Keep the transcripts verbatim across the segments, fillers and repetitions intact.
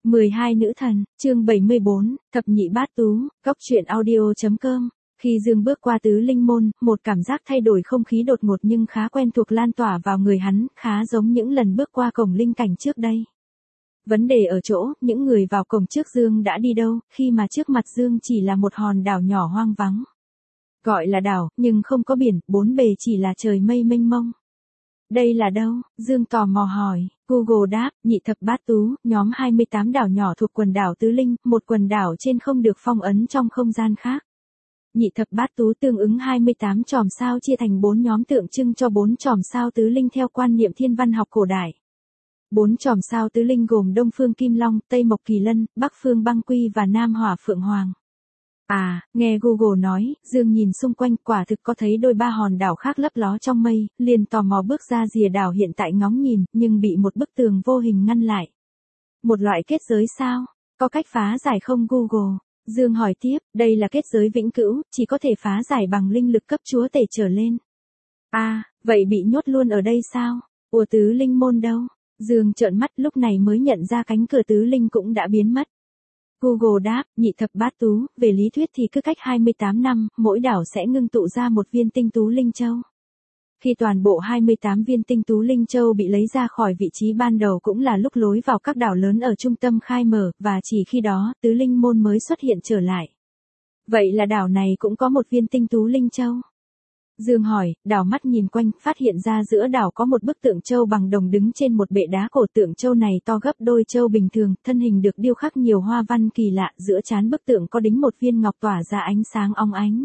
mười hai nữ thần, chương bảy mươi bốn, thập nhị bát tú, góc truyện audio.com. Khi Dương bước qua tứ linh môn, một cảm giác thay đổi không khí đột ngột nhưng khá quen thuộc lan tỏa vào người hắn, khá giống những lần bước qua cổng linh cảnh trước đây. Vấn đề ở chỗ, những người vào cổng trước Dương đã đi đâu, khi mà trước mặt Dương chỉ là một hòn đảo nhỏ hoang vắng. Gọi là đảo, nhưng không có biển, bốn bề chỉ là trời mây mênh mông. Đây là đâu? Dương tò mò hỏi. Google đáp, nhị thập bát tú, nhóm hai mươi tám đảo nhỏ thuộc quần đảo Tứ Linh, một quần đảo trên không được phong ấn trong không gian khác. Nhị thập bát tú tương ứng hai mươi tám chòm sao chia thành bốn nhóm tượng trưng cho bốn chòm sao Tứ Linh theo quan niệm thiên văn học cổ đại. Bốn chòm sao Tứ Linh gồm Đông Phương Kim Long, Tây Mộc Kỳ Lân, Bắc Phương Băng Quy và Nam Hỏa Phượng Hoàng. À, nghe Google nói, Dương nhìn xung quanh quả thực có thấy đôi ba hòn đảo khác lấp ló trong mây, liền tò mò bước ra rìa đảo hiện tại ngóng nhìn, nhưng bị một bức tường vô hình ngăn lại. Một loại kết giới sao? Có cách phá giải không Google? Dương hỏi tiếp, đây là kết giới vĩnh cửu, chỉ có thể phá giải bằng linh lực cấp chúa tể trở lên. À, vậy bị nhốt luôn ở đây sao? Ủa tứ linh môn đâu? Dương trợn mắt lúc này mới nhận ra cánh cửa tứ linh cũng đã biến mất. Google đáp, nhị thập bát tú, về lý thuyết thì cứ cách hai mươi tám năm, mỗi đảo sẽ ngưng tụ ra một viên tinh tú linh châu. Khi toàn bộ hai mươi tám viên tinh tú linh châu bị lấy ra khỏi vị trí ban đầu cũng là lúc lối vào các đảo lớn ở trung tâm khai mở, và chỉ khi đó, tứ linh môn mới xuất hiện trở lại. Vậy là đảo này cũng có một viên tinh tú linh châu. Dương hỏi, đảo mắt nhìn quanh, phát hiện ra giữa đảo có một bức tượng châu bằng đồng đứng trên một bệ đá cổ. Tượng châu này to gấp đôi châu bình thường, thân hình được điêu khắc nhiều hoa văn kỳ lạ, giữa trán bức tượng có đính một viên ngọc tỏa ra ánh sáng óng ánh.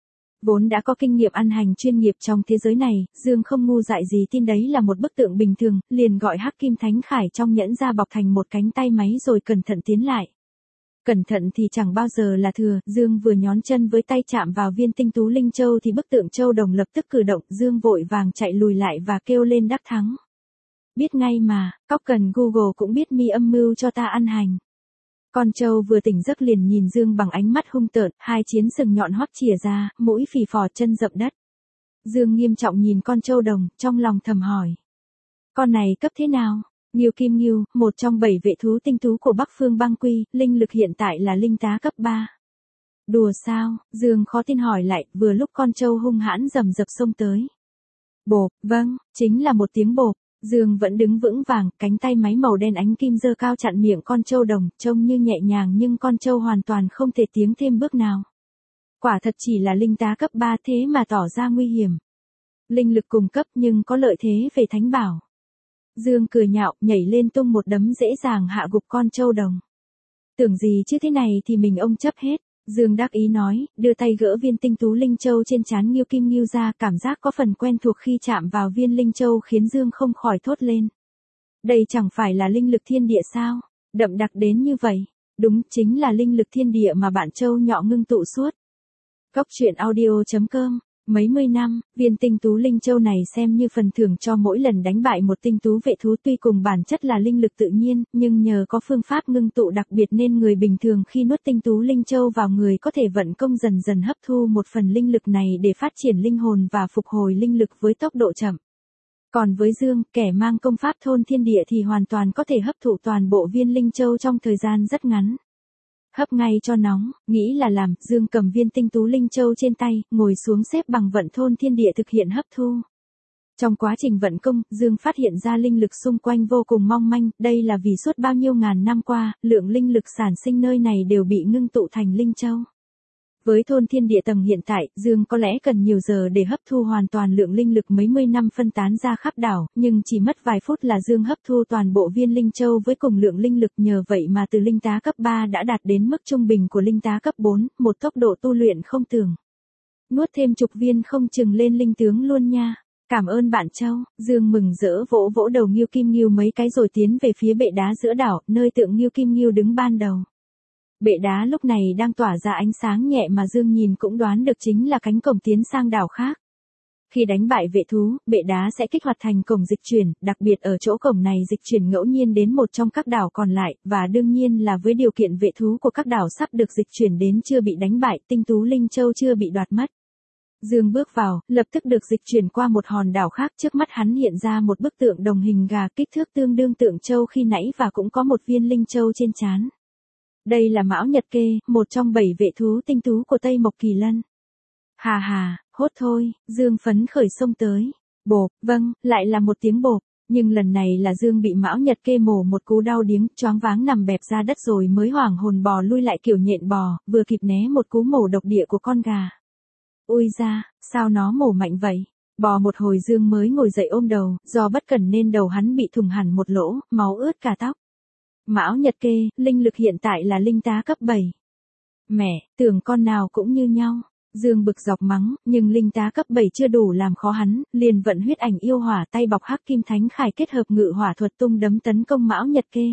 Vốn đã có kinh nghiệm ăn hành chuyên nghiệp trong thế giới này, Dương không ngu dại gì tin đấy là một bức tượng bình thường, liền gọi Hắc Kim Thánh Khải trong nhẫn ra bọc thành một cánh tay máy rồi cẩn thận tiến lại. Cẩn thận thì chẳng bao giờ là thừa, Dương vừa nhón chân với tay chạm vào viên tinh tú linh châu thì bức tượng châu đồng lập tức cử động, Dương vội vàng chạy lùi lại và kêu lên đắc thắng. Biết ngay mà, cóc cần Google cũng biết mi âm mưu cho ta ăn hành. Con trâu vừa tỉnh giấc liền nhìn Dương bằng ánh mắt hung tợn, hai chiến sừng nhọn hoắt chìa ra, mũi phì phò chân dậm đất. Dương nghiêm trọng nhìn con trâu đồng, trong lòng thầm hỏi. Con này cấp thế nào? Ngưu Kim Ngưu, một trong bảy vệ thú tinh tú của Bắc Phương Băng Quy, linh lực hiện tại là linh tá cấp ba. Đùa sao? Dương khó tin hỏi lại, vừa lúc con trâu hung hãn rầm rập xông tới. Bộp, vâng, chính là một tiếng bộp. Dương vẫn đứng vững vàng, cánh tay máy màu đen ánh kim giơ cao chặn miệng con trâu đồng, trông như nhẹ nhàng nhưng con trâu hoàn toàn không thể tiến thêm bước nào. Quả thật chỉ là linh tá cấp ba thế mà tỏ ra nguy hiểm. Linh lực cùng cấp nhưng có lợi thế về thánh bảo. Dương cười nhạo, nhảy lên tung một đấm dễ dàng hạ gục con trâu đồng. Tưởng gì chứ thế này thì mình ông chấp hết. Dương đắc ý nói, đưa tay gỡ viên tinh tú linh châu trên trán Ngưu Kim Ngưu ra, cảm giác có phần quen thuộc khi chạm vào viên linh châu khiến Dương không khỏi thốt lên. Đây chẳng phải là linh lực thiên địa sao? Đậm đặc đến như vậy. Đúng, chính là linh lực thiên địa mà bạn châu nhọ ngưng tụ suốt. Góc truyện audio.com. Mấy mươi năm, viên tinh tú linh châu này xem như phần thưởng cho mỗi lần đánh bại một tinh tú vệ thú, tuy cùng bản chất là linh lực tự nhiên, nhưng nhờ có phương pháp ngưng tụ đặc biệt nên người bình thường khi nuốt tinh tú linh châu vào người có thể vận công dần dần hấp thu một phần linh lực này để phát triển linh hồn và phục hồi linh lực với tốc độ chậm. Còn với Dương, kẻ mang công pháp thôn thiên địa thì hoàn toàn có thể hấp thụ toàn bộ viên linh châu trong thời gian rất ngắn. Hấp ngay cho nóng, nghĩ là làm, Dương cầm viên tinh tú linh châu trên tay, ngồi xuống xếp bằng vận thôn thiên địa thực hiện hấp thu. Trong quá trình vận công, Dương phát hiện ra linh lực xung quanh vô cùng mong manh, đây là vì suốt bao nhiêu ngàn năm qua, lượng linh lực sản sinh nơi này đều bị ngưng tụ thành linh châu. Với thôn thiên địa tầng hiện tại, Dương có lẽ cần nhiều giờ để hấp thu hoàn toàn lượng linh lực mấy mươi năm phân tán ra khắp đảo, nhưng chỉ mất vài phút là Dương hấp thu toàn bộ viên linh châu với cùng lượng linh lực, nhờ vậy mà từ linh tá cấp ba đã đạt đến mức trung bình của linh tá cấp bốn, một tốc độ tu luyện không tưởng. Nuốt thêm chục viên không chừng lên linh tướng luôn nha. Cảm ơn bạn Châu. Dương mừng rỡ vỗ vỗ đầu Ngưu Kim Ngưu mấy cái rồi tiến về phía bệ đá giữa đảo, nơi tượng Ngưu Kim Ngưu đứng ban đầu. Bệ đá lúc này đang tỏa ra ánh sáng nhẹ mà Dương nhìn cũng đoán được chính là cánh cổng tiến sang đảo khác. Khi đánh bại vệ thú, bệ đá sẽ kích hoạt thành cổng dịch chuyển, đặc biệt ở chỗ cổng này dịch chuyển ngẫu nhiên đến một trong các đảo còn lại, và đương nhiên là với điều kiện vệ thú của các đảo sắp được dịch chuyển đến chưa bị đánh bại, tinh tú linh châu chưa bị đoạt mất. Dương bước vào, lập tức được dịch chuyển qua một hòn đảo khác, trước mắt hắn hiện ra một bức tượng đồng hình gà kích thước tương đương tượng châu khi nãy và cũng có một viên linh châu trên trán. Đây là Mão Nhật Kê, một trong bảy vệ thú tinh tú của Tây Mộc Kỳ Lân. Hà hà, hốt thôi, Dương phấn khởi xông tới. Bộp, vâng, lại là một tiếng bộp. Nhưng lần này là Dương bị Mão Nhật Kê mổ một cú đau điếng, choáng váng nằm bẹp ra đất rồi mới hoảng hồn bò lui lại kiểu nhện bò, vừa kịp né một cú mổ độc địa của con gà. Ui da, sao nó mổ mạnh vậy? Bò một hồi Dương mới ngồi dậy ôm đầu, do bất cẩn nên đầu hắn bị thủng hẳn một lỗ, máu ướt cả tóc. Mão Nhật Kê, linh lực hiện tại là linh tá cấp bảy. Mẹ, tưởng con nào cũng như nhau. Dương bực dọc mắng, nhưng linh tá cấp bảy chưa đủ làm khó hắn, liền vận huyết ảnh yêu hỏa tay bọc hắc kim thánh khải kết hợp ngự hỏa thuật tung đấm tấn công Mão Nhật Kê.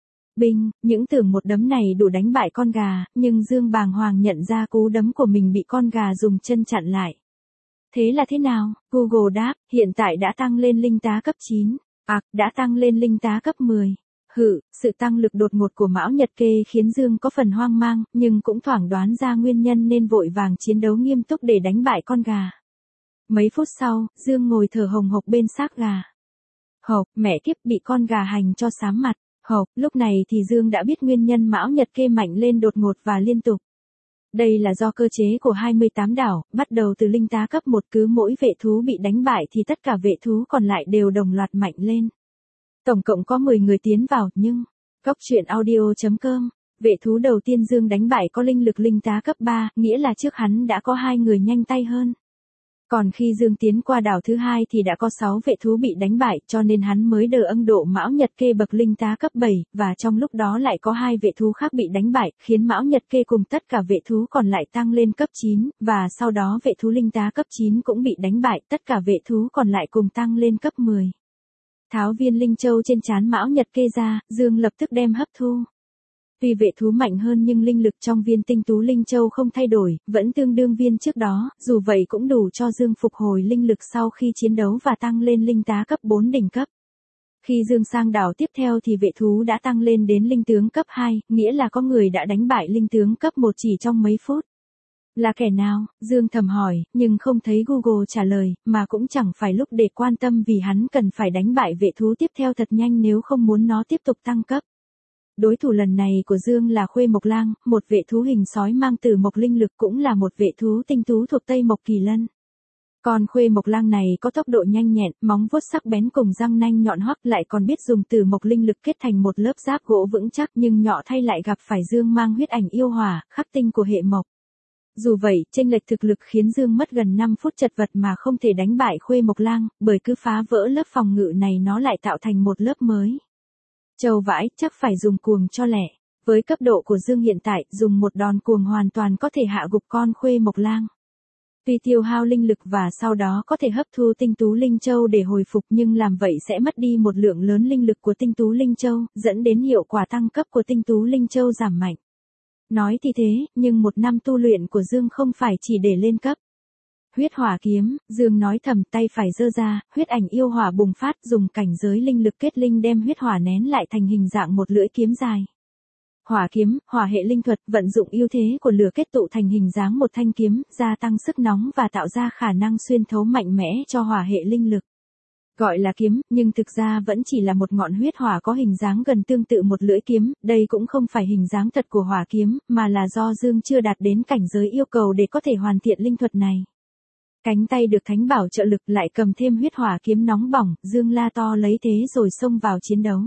Binh, những tưởng một đấm này đủ đánh bại con gà, nhưng Dương bàng hoàng nhận ra cú đấm của mình bị con gà dùng chân chặn lại. Thế là thế nào? Google đáp, hiện tại đã tăng lên linh tá cấp chín. À, đã tăng lên linh tá cấp mười. Hự, sự tăng lực đột ngột của Mão Nhật Kê khiến Dương có phần hoang mang, nhưng cũng thoảng đoán ra nguyên nhân nên vội vàng chiến đấu nghiêm túc để đánh bại con gà. Mấy phút sau, Dương ngồi thở hồng hộc bên xác gà. Hộc, mẹ kiếp bị con gà hành cho xám mặt. Hộc, lúc này thì Dương đã biết nguyên nhân Mão Nhật Kê mạnh lên đột ngột và liên tục. Đây là do cơ chế của hai mươi tám đảo, bắt đầu từ linh tá cấp một, cứ mỗi vệ thú bị đánh bại thì tất cả vệ thú còn lại đều đồng loạt mạnh lên. Tổng cộng có mười người tiến vào, nhưng... Góc truyện audio chấm com, vệ thú đầu tiên Dương đánh bại có linh lực linh tá cấp ba, nghĩa là trước hắn đã có hai người nhanh tay hơn. Còn khi Dương tiến qua đảo thứ hai thì đã có sáu vệ thú bị đánh bại, cho nên hắn mới đờ âng độ Mão Nhật Kê bậc linh tá cấp bảy, và trong lúc đó lại có hai vệ thú khác bị đánh bại, khiến Mão Nhật Kê cùng tất cả vệ thú còn lại tăng lên cấp chín, và sau đó vệ thú linh tá cấp chín cũng bị đánh bại, tất cả vệ thú còn lại cùng tăng lên cấp mười. Tháo viên linh châu trên trán Mão Nhật Kê ra, Dương lập tức đem hấp thu. Tuy vệ thú mạnh hơn nhưng linh lực trong viên tinh tú linh châu không thay đổi, vẫn tương đương viên trước đó, dù vậy cũng đủ cho Dương phục hồi linh lực sau khi chiến đấu và tăng lên linh tá cấp bốn đỉnh cấp. Khi Dương sang đảo tiếp theo thì vệ thú đã tăng lên đến linh tướng cấp hai, nghĩa là có người đã đánh bại linh tướng cấp một chỉ trong mấy phút. Là kẻ nào? Dương thầm hỏi, nhưng không thấy Google trả lời, mà cũng chẳng phải lúc để quan tâm vì hắn cần phải đánh bại vệ thú tiếp theo thật nhanh nếu không muốn nó tiếp tục tăng cấp. Đối thủ lần này của Dương là Khuê Mộc Lang, một vệ thú hình sói mang từ mộc linh lực, cũng là một vệ thú tinh tú thuộc Tây Mộc Kỳ Lân. Con Khuê Mộc Lang này có tốc độ nhanh nhẹn, móng vuốt sắc bén cùng răng nanh nhọn hoắt, lại còn biết dùng từ mộc linh lực kết thành một lớp giáp gỗ vững chắc, nhưng nhọ thay lại gặp phải Dương mang huyết ảnh yêu hỏa, khắc tinh của hệ mộc. Dù vậy, chênh lệch thực lực khiến Dương mất gần năm phút chật vật mà không thể đánh bại Khuê Mộc Lang, bởi cứ phá vỡ lớp phòng ngự này nó lại tạo thành một lớp mới. Châu vãi, chắc phải dùng cuồng cho lẹ. Với cấp độ của Dương hiện tại, dùng một đòn cuồng hoàn toàn có thể hạ gục con Khuê Mộc Lang. Tuy tiêu hao linh lực và sau đó có thể hấp thu tinh tú linh châu để hồi phục, nhưng làm vậy sẽ mất đi một lượng lớn linh lực của tinh tú linh châu, dẫn đến hiệu quả tăng cấp của tinh tú linh châu giảm mạnh. Nói thì thế, nhưng một năm tu luyện của Dương không phải chỉ để lên cấp. Huyết hỏa kiếm, Dương nói thầm, tay phải giơ ra, huyết ảnh yêu hỏa bùng phát, dùng cảnh giới linh lực kết linh đem huyết hỏa nén lại thành hình dạng một lưỡi kiếm dài. Hỏa kiếm, hỏa hệ linh thuật, vận dụng ưu thế của lửa kết tụ thành hình dáng một thanh kiếm, gia tăng sức nóng và tạo ra khả năng xuyên thấu mạnh mẽ cho hỏa hệ linh lực. Gọi là kiếm, nhưng thực ra vẫn chỉ là một ngọn huyết hỏa có hình dáng gần tương tự một lưỡi kiếm, đây cũng không phải hình dáng thật của hỏa kiếm, mà là do Dương chưa đạt đến cảnh giới yêu cầu để có thể hoàn thiện linh thuật này. Cánh tay được thánh bảo trợ lực lại cầm thêm huyết hỏa kiếm nóng bỏng, Dương la to lấy thế rồi xông vào chiến đấu.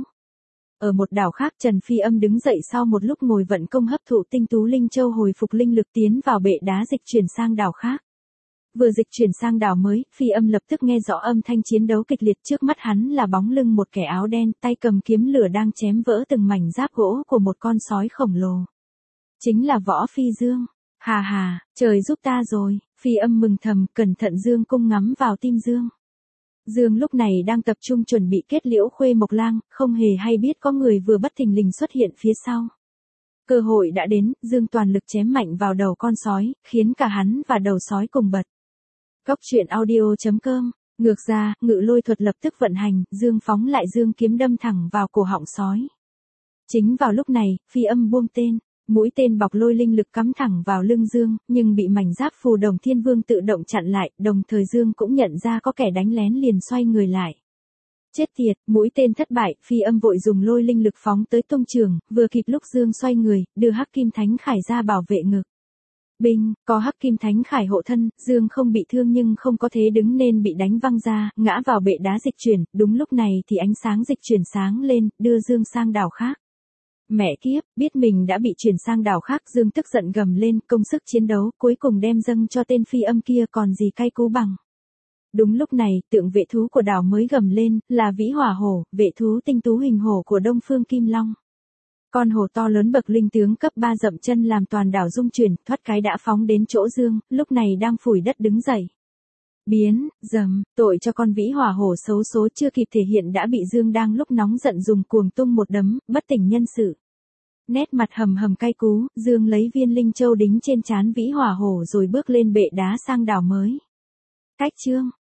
Ở một đảo khác, Trần Phi Âm đứng dậy sau một lúc ngồi vận công hấp thụ tinh tú linh châu hồi phục linh lực tiến vào bệ đá dịch chuyển sang đảo khác. Vừa dịch chuyển sang đảo mới, Phi Âm lập tức nghe rõ âm thanh chiến đấu kịch liệt, trước mắt hắn là bóng lưng một kẻ áo đen, tay cầm kiếm lửa đang chém vỡ từng mảnh giáp gỗ của một con sói khổng lồ. Chính là Võ Phi Dương. Hà hà, trời giúp ta rồi, Phi Âm mừng thầm, cẩn thận Dương cung ngắm vào tim Dương. Dương lúc này đang tập trung chuẩn bị kết liễu Khuê Mộc Lang, không hề hay biết có người vừa bất thình lình xuất hiện phía sau. Cơ hội đã đến, Dương toàn lực chém mạnh vào đầu con sói, khiến cả hắn và đầu sói cùng bật. Góc truyện audio chấm com, ngược ra, ngự lôi thuật lập tức vận hành, Dương phóng lại Dương kiếm đâm thẳng vào cổ họng sói. Chính vào lúc này, Phi Âm buông tên. mũi tên bọc lôi linh lực cắm thẳng vào lưng Dương, nhưng bị mảnh giáp phù đồng thiên vương tự động chặn lại, đồng thời Dương cũng nhận ra có kẻ đánh lén liền xoay người lại. Chết tiệt, mũi tên thất bại, Phi Âm vội dùng lôi linh lực phóng tới tông trường, vừa kịp lúc Dương xoay người, đưa Hắc Kim Thánh Khải ra bảo vệ ngực. Binh, có Hắc Kim Thánh Khải hộ thân, Dương không bị thương nhưng không có thế đứng nên bị đánh văng ra, ngã vào bệ đá dịch chuyển, đúng lúc này thì ánh sáng dịch chuyển sáng lên, đưa Dương sang đảo khác. Mẹ kiếp, biết mình đã bị chuyển sang đảo khác, Dương tức giận gầm lên, công sức chiến đấu, cuối cùng đem dâng cho tên Phi Âm kia còn gì cay cú bằng. Đúng lúc này, tượng vệ thú của đảo mới gầm lên, là Vĩ Hỏa Hổ, vệ thú tinh tú hình hổ của Đông Phương Kim Long. Con hổ to lớn bậc linh tướng cấp ba dậm chân làm toàn đảo rung chuyển, thoát cái đã phóng đến chỗ Dương, lúc này đang phủi đất đứng dậy. Biến, dầm, tội cho con Vĩ Hỏa Hổ xấu số chưa kịp thể hiện đã bị Dương đang lúc nóng giận dùng cuồng tung một đấm, bất tỉnh nhân sự. Nét mặt hầm hầm cay cú, Dương lấy viên linh châu đính trên trán Vĩ Hỏa Hổ rồi bước lên bệ đá sang đảo mới. Cách chương